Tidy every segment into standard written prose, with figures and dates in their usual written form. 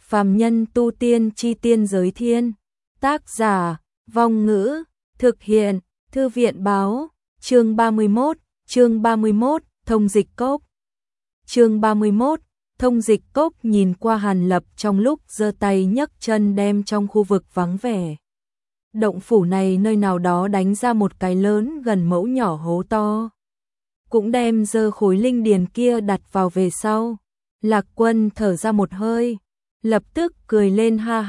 Phàm nhân tu tiên chi tiên giới thiên. Tác giả, Vong Ngữ, thực hiện, Thư viện báo, chương 31, thông dịch cốc. Chương 31, thông dịch cốc nhìn qua Hàn Lập trong lúc giơ tay nhấc chân đem trong khu vực vắng vẻ. Động phủ này nơi nào đó đánh ra một cái lớn gần mẫu nhỏ hố to. Cũng đem dơ khối linh điền kia đặt vào về sau. Lạc Quân thở ra một hơi, lập tức cười lên ha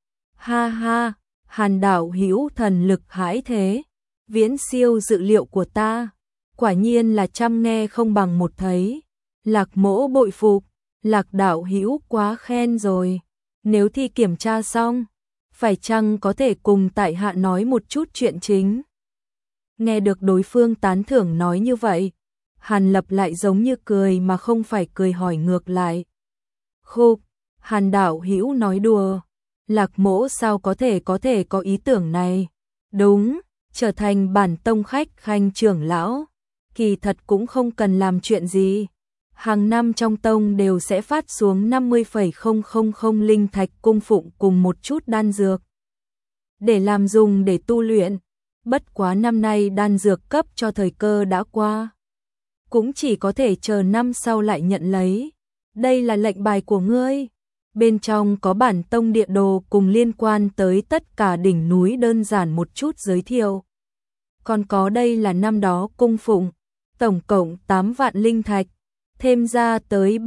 ha, Hàn đạo hữu thần lực hãi thế, viễn siêu dự liệu của ta, quả nhiên là trăm nghe không bằng một thấy. Lạc Mỗ bội phục, Lạc đạo hữu quá khen rồi, nếu thi kiểm tra xong, phải chăng có thể cùng tại hạ nói một chút chuyện chính. Nghe được đối phương tán thưởng nói như vậy, Hàn Lập lại giống như cười mà không phải cười hỏi ngược lại. Khục, Hàn đạo hữu nói đùa, Lạc Mỗ sao có thể có ý tưởng này. Đúng, trở thành bản tông khách khanh trưởng lão, kỳ thật cũng không cần làm chuyện gì. Hàng năm trong tông đều sẽ phát xuống 50,000 linh thạch cung phụng cùng một chút đan dược. Để làm dùng để tu luyện, bất quá năm nay đan dược cấp cho thời cơ đã qua. Cũng chỉ có thể chờ năm sau lại nhận lấy. Đây là lệnh bài của ngươi. Bên trong có bản tông địa đồ cùng liên quan tới tất cả đỉnh núi đơn giản một chút giới thiệu. Còn có đây là năm đó cung phụng, tổng cộng 8 vạn linh thạch, thêm ra tới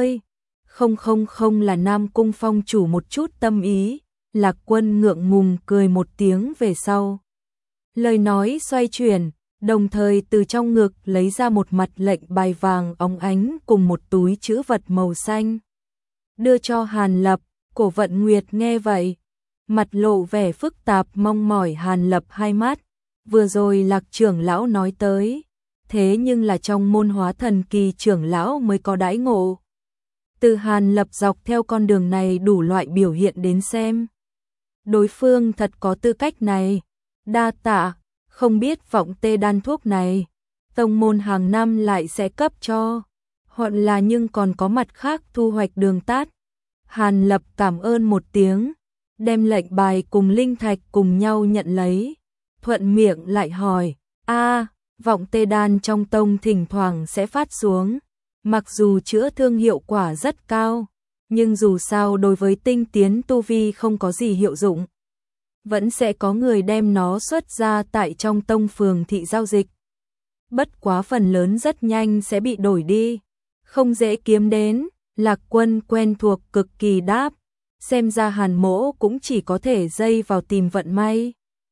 30,000 là Nam Cung phong chủ một chút tâm ý. Lạc Quân ngượng ngùng cười một tiếng về sau. Lời nói xoay chuyển, đồng thời từ trong ngực lấy ra một mặt lệnh bài vàng óng ánh cùng một túi trữ vật màu xanh. Đưa cho Hàn Lập. Cổ Vận Nguyệt nghe vậy, mặt lộ vẻ phức tạp mong mỏi Hàn Lập hai mắt. Vừa rồi Lạc trưởng lão nói tới, thế nhưng là trong môn hóa thần kỳ trưởng lão mới có đãi ngộ. Từ Hàn Lập dọc theo con đường này đủ loại biểu hiện đến xem, đối phương thật có tư cách này. Đa tạ, không biết vọng tê đan thuốc này tông môn hàng năm lại sẽ cấp cho, hoặc là nhưng còn có mặt khác thu hoạch đường tát. Hàn Lập cảm ơn một tiếng, đem lệnh bài cùng linh thạch cùng nhau nhận lấy, thuận miệng lại hỏi, vọng tê đan trong tông thỉnh thoảng sẽ phát xuống, mặc dù chữa thương hiệu quả rất cao, nhưng dù sao đối với tinh tiến tu vi không có gì hiệu dụng. Vẫn sẽ có người đem nó xuất ra tại trong tông phường thị giao dịch. Bất quá phần lớn rất nhanh sẽ bị đổi đi, không dễ kiếm đến. Lạc Quân quen thuộc cực kỳ đáp, xem ra Hàn Mỗ cũng chỉ có thể dây vào tìm vận may.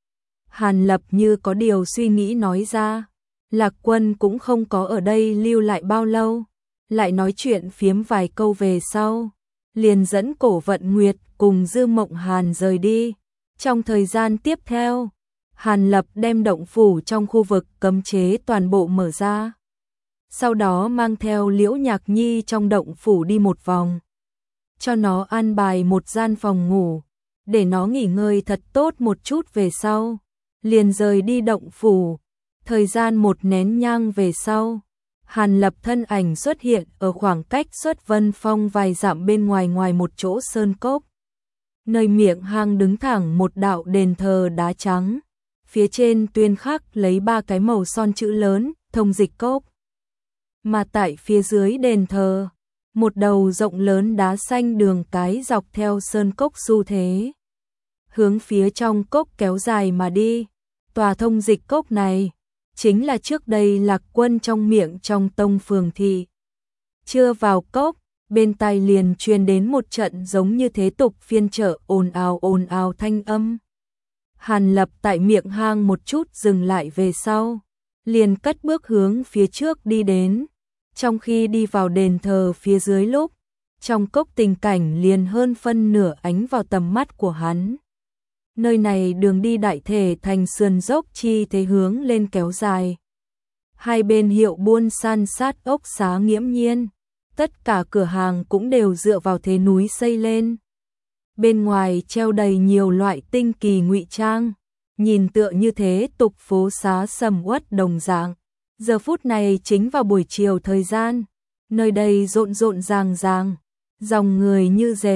Hàn Lập như có điều suy nghĩ nói ra, Lạc Quân cũng không có ở đây lưu lại bao lâu, lại nói chuyện phiếm vài câu về sau, liền dẫn Cổ Vận Nguyệt cùng Dư Mộng Hàn rời đi. Trong thời gian tiếp theo, Hàn Lập đem động phủ trong khu vực cấm chế toàn bộ mở ra. Sau đó mang theo Liễu Nhạc Nhi trong động phủ đi một vòng. Cho nó an bài một gian phòng ngủ, để nó nghỉ ngơi thật tốt một chút về sau. Liền rời đi động phủ. Thời gian một nén nhang về sau, Hàn Lập thân ảnh xuất hiện ở khoảng cách Xuất Vân Phong vài dặm bên ngoài một chỗ sơn cốc. Nơi miệng hang đứng thẳng một đạo đền thờ đá trắng, phía trên tuyên khắc lấy 3 cái màu son chữ lớn, thông dịch cốc. Mà tại phía dưới đền thờ, một đầu rộng lớn đá xanh đường cái dọc theo sơn cốc xu thế, hướng phía trong cốc kéo dài mà đi. Tòa thông dịch cốc này chính là trước đây Lạc Quân trong miệng trong tông phường thị. Chưa vào cốc, bên tai liền truyền đến một trận giống như thế tục phiên chợ ồn ào thanh âm. Hàn Lập tại miệng hang một chút dừng lại về sau, liền cất bước hướng phía trước đi đến. Trong khi đi vào đền thờ phía dưới lúc, trong cốc tình cảnh liền hơn phân nửa ánh vào tầm mắt của hắn. Nơi này đường đi đại thể thành sườn dốc chi thế hướng lên kéo dài. Hai bên hiệu buôn san sát ốc xá nghiễm nhiên, tất cả cửa hàng cũng đều dựa vào thế núi xây lên. Bên ngoài treo đầy nhiều loại tinh kỳ ngụy trang, nhìn tựa như thế tục phố xá sầm uất đồng dạng. Giờ phút này chính vào buổi chiều thời gian, nơi đây rộn ràng, dòng người như dệt,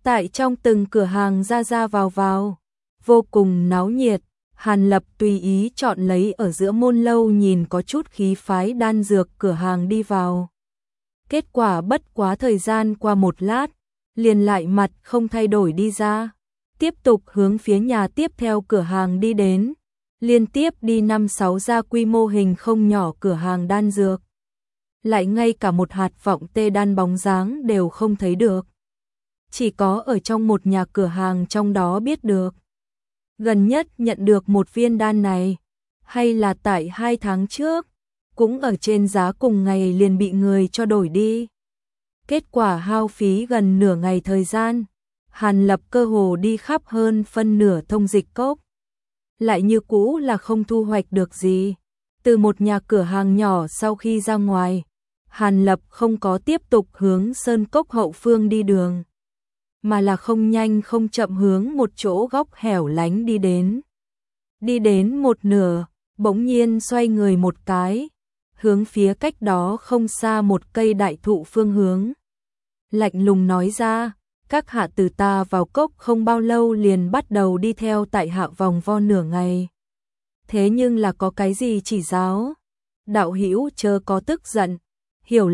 Tại trong từng cửa hàng ra ra vào, vô cùng náo nhiệt. Hàn Lập tùy ý chọn lấy ở giữa môn lâu nhìn có chút khí phái đan dược cửa hàng đi vào. Kết quả bất quá thời gian qua một lát, liền lại mặt không thay đổi đi ra. Tiếp tục hướng phía nhà tiếp theo cửa hàng đi đến. Liên tiếp đi 5-6 gia quy mô hình không nhỏ cửa hàng đan dược. Lại ngay cả một hạt vọng tê đan bóng dáng đều không thấy được. Chỉ có ở trong một nhà cửa hàng trong đó biết được. Gần nhất nhận được một viên đan này, hay là tại 2 tháng trước, cũng ở trên giá cùng ngày liền bị người cho đổi đi. Kết quả hao phí gần nửa ngày thời gian, Hàn Lập cơ hồ đi khắp hơn phân nửa thông dịch cốc. Lại như cũ là không thu hoạch được gì. Từ một nhà cửa hàng nhỏ sau khi ra ngoài, Hàn Lập không có tiếp tục hướng sơn cốc hậu phương đi đường, mà là không nhanh không chậm hướng một chỗ góc hẻo lánh đi đến. Đi đến một nửa, bỗng nhiên xoay người một cái, hướng phía cách đó không xa một cây đại thụ phương hướng. Lạnh lùng nói ra, các hạ từ ta vào cốc không bao lâu liền bắt đầu đi theo tại hạ vòng vo nửa ngày. Thế nhưng là có cái gì chỉ giáo? Đạo hữu chớ có tức giận. Hiểu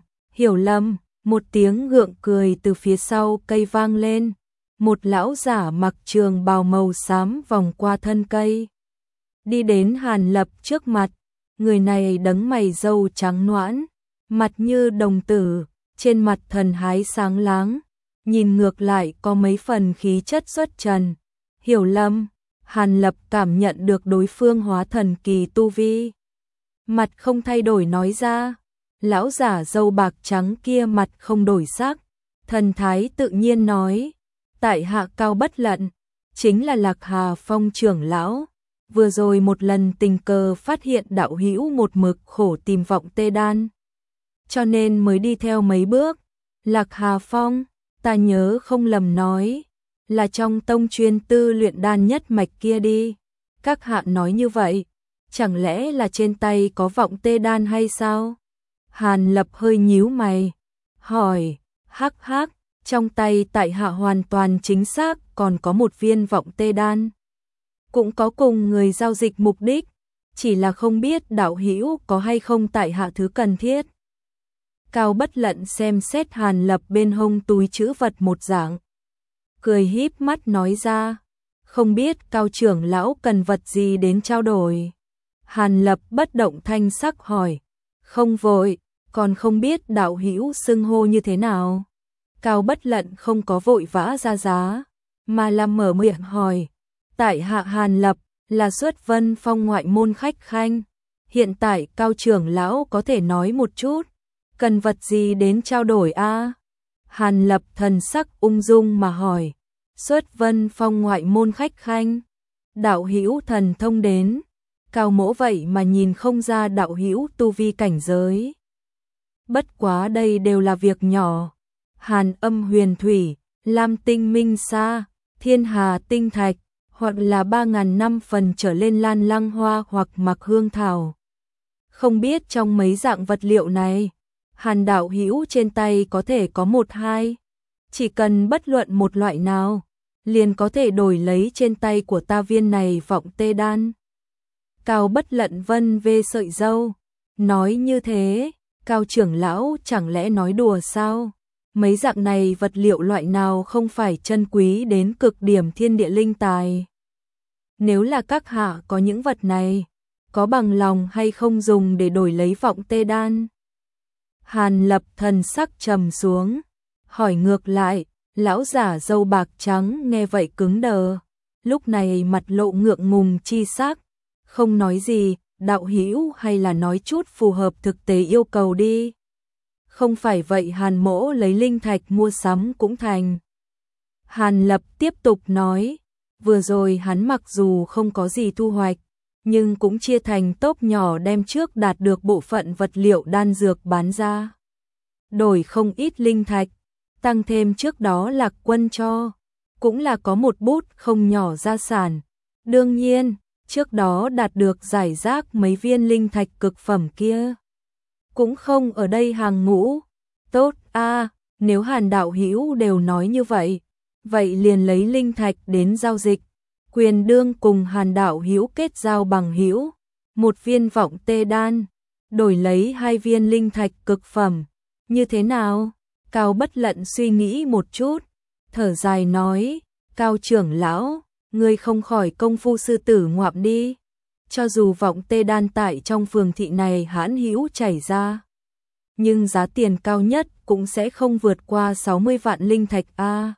lầm, một tiếng gượng cười từ phía sau cây vang lên. Một lão giả mặc trường bào màu xám vòng qua thân cây. Đi đến Hàn Lập trước mặt, người này đấng mày râu trắng nõn, mặt như đồng tử, trên mặt thần thái sáng láng, nhìn ngược lại có mấy phần khí chất xuất trần. Hiểu lầm, Hàn Lập cảm nhận được đối phương hóa thần kỳ tu vi. Mặt không thay đổi nói ra, lão giả râu bạc trắng kia mặt không đổi sắc, thần thái tự nhiên nói, tại hạ Cao Bất Lận, chính là Lạc Hà Phong trưởng lão. Vừa rồi một lần tình cờ phát hiện đạo hữu một mực khổ tìm vọng tê đan, cho nên mới đi theo mấy bước. Lạc Hà Phong, ta nhớ không lầm nói, là trong tông chuyên tư luyện đan nhất mạch kia đi. Các hạ nói như vậy, chẳng lẽ là trên tay có vọng tê đan hay sao? Hàn Lập hơi nhíu mày, hỏi, hắc, trong tay tại hạ hoàn toàn chính xác còn có một viên vọng tê đan. Cũng có cùng người giao dịch mục đích, chỉ là không biết đạo hữu có hay không tại hạ thứ cần thiết. Cao Bất Lận xem xét Hàn Lập bên hông túi trữ vật một dạng, cười híp mắt nói ra, không biết Cao trưởng lão cần vật gì đến trao đổi. Hàn Lập bất động thanh sắc hỏi, không vội, còn không biết đạo hữu xưng hô như thế nào. Cao Bất Lận không có vội vã ra giá, mà là mở miệng hỏi, tại hạ Hàn Lập, là Xuất Vân Phong ngoại môn khách khanh. Hiện tại Cao trưởng lão có thể nói một chút, cần vật gì đến trao đổi a? Hàn Lập thần sắc ung dung mà hỏi, Xuất Vân Phong ngoại môn khách khanh, đạo hữu thần thông đến, Cao mỗ vậy mà nhìn không ra đạo hữu tu vi cảnh giới. Bất quá đây đều là việc nhỏ, Hàn Âm Huyền Thủy, Lam Tinh Minh Sa, Thiên Hà Tinh Thạch, hoặc là 3.000 năm phần trở lên lan lăng hoa hoặc mặc hương thảo. Không biết trong mấy dạng vật liệu này, Hàn đạo hữu trên tay có thể có một hai, chỉ cần bất luận một loại nào, liền có thể đổi lấy trên tay của ta viên này vọng tê đan. Cao Bất Lận vân về sợi râu, nói như thế, Cao trưởng lão chẳng lẽ nói đùa sao? Mấy dạng này vật liệu loại nào không phải chân quý đến cực điểm thiên địa linh tài. Nếu là các hạ có những vật này, có bằng lòng hay không dùng để đổi lấy vọng tê đan? Hàn Lập thần sắc trầm xuống, hỏi ngược lại, lão giả râu bạc trắng nghe vậy cứng đờ, lúc này mặt lộ ngượng ngùng chi sắc, không nói gì, đạo hữu hay là nói chút phù hợp thực tế yêu cầu đi. Không phải vậy Hàn mỗ lấy linh thạch mua sắm cũng thành. Hàn Lập tiếp tục nói, vừa rồi hắn mặc dù không có gì thu hoạch, nhưng cũng chia thành tốp nhỏ đem trước đạt được bộ phận vật liệu đan dược bán ra. Đổi không ít linh thạch, tăng thêm trước đó Lạc Quân cho, cũng là có một bút không nhỏ gia sản. Đương nhiên, trước đó đạt được giải rác mấy viên linh thạch cực phẩm kia, cũng không ở đây hàng ngũ. Tốt a, nếu Hàn đạo hữu đều nói như vậy, vậy liền lấy linh thạch đến giao dịch. Quyền đương cùng Hàn đạo hữu kết giao bằng hữu, một viên vọng tê đan, đổi lấy 2 viên linh thạch cực phẩm. Như thế nào? Cao Bất Lận suy nghĩ một chút, thở dài nói, Cao trưởng lão, ngươi không khỏi công phu sư tử ngoạm đi. Cho dù vọng tê đan tại trong phường thị này hãn hữu chảy ra, nhưng giá tiền cao nhất cũng sẽ không vượt qua 60 vạn linh thạch a.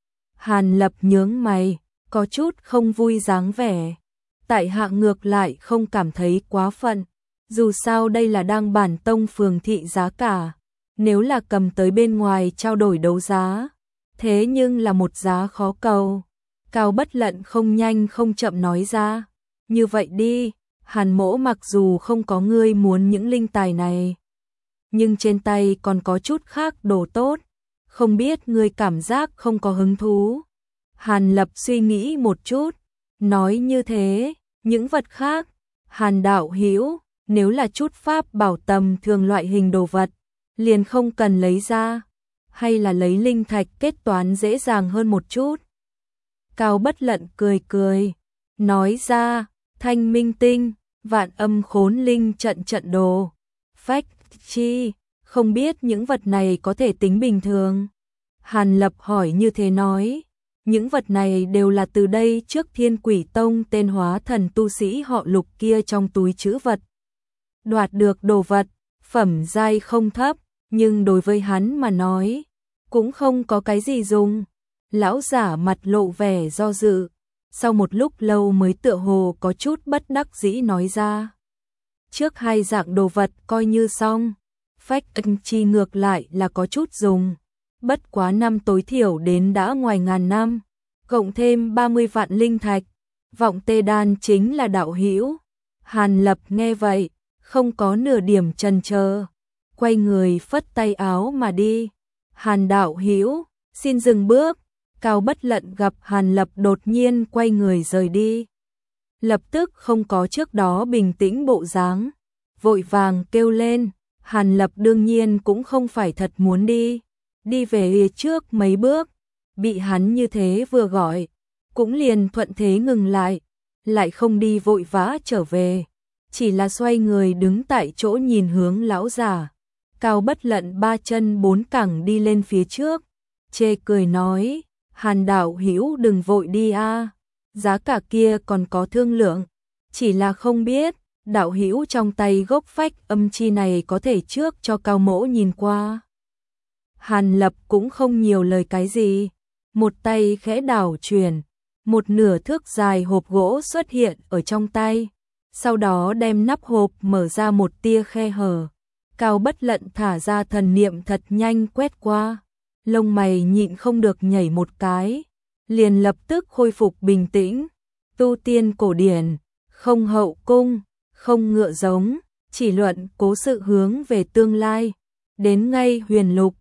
Hàn Lập nhướng mày, có chút không vui dáng vẻ. Tại hạ ngược lại không cảm thấy quá phận, dù sao đây là đang bản tông phường thị giá cả, nếu là cầm tới bên ngoài trao đổi đấu giá, thế nhưng là một giá khó cầu. Cao Bất Lận không nhanh không chậm nói ra, như vậy đi, Hàn mỗ mặc dù không có ngươi muốn những linh tài này, nhưng trên tay còn có chút khác đồ tốt, không biết ngươi cảm giác không có hứng thú. Hàn Lập suy nghĩ một chút, nói như thế, những vật khác, Hàn đạo hữu, nếu là chút pháp bảo tầm thường loại hình đồ vật, liền không cần lấy ra, hay là lấy linh thạch kết toán dễ dàng hơn một chút. Cao Bất Lận cười cười, nói ra, Thanh Minh Tinh, Vạn Âm Khốn Linh trận đồ, phách chi, không biết những vật này có thể tính bình thường. Hàn Lập hỏi như thế nói, những vật này đều là từ đây trước Thiên Quỷ Tông tên hóa thần tu sĩ họ Lục kia trong túi trữ vật đoạt được đồ vật, phẩm giai không thấp, nhưng đối với hắn mà nói, cũng không có cái gì dùng. Lão giả mặt lộ vẻ do dự, sau một lúc lâu mới tựa hồ có chút bất đắc dĩ nói ra. Trước 2 dạng đồ vật coi như xong, phách chi ngược lại là có chút dùng, bất quá năm tối thiểu đến đã ngoài ngàn năm, cộng thêm 30 vạn linh thạch, vọng tê đan chính là đạo hữu. Hàn Lập nghe vậy, không có nửa điểm chần chờ, quay người phất tay áo mà đi. Hàn đạo hữu, xin dừng bước. Cao Bất Lận gặp Hàn Lập đột nhiên quay người rời đi, lập tức không có trước đó bình tĩnh bộ dáng, vội vàng kêu lên. Hàn Lập đương nhiên cũng không phải thật muốn đi về trước mấy bước, bị hắn như thế vừa gọi, cũng liền thuận thế ngừng lại không đi vội vã trở về, chỉ là xoay người đứng tại chỗ nhìn hướng lão giả. Cao Bất Lận 3 chân 4 cẳng đi lên phía trước, chê cười nói, Hàn đạo hữu đừng vội đi a, giá cả kia còn có thương lượng, chỉ là không biết đạo hữu trong tay gốc phách âm chi này có thể trước cho Cao mỗ nhìn qua. Hàn Lập cũng không nhiều lời cái gì, một tay khẽ đảo chuyển, một nửa thước dài hộp gỗ xuất hiện ở trong tay, sau đó đem nắp hộp mở ra một tia khe hở. Cao Bất Lận thả ra thần niệm thật nhanh quét qua, lông mày nhịn không được nhảy một cái, liền lập tức khôi phục bình tĩnh. Tu tiên cổ điển, không hậu cung, không ngựa giống, chỉ luận cố sự hướng về tương lai, đến ngay huyền lục,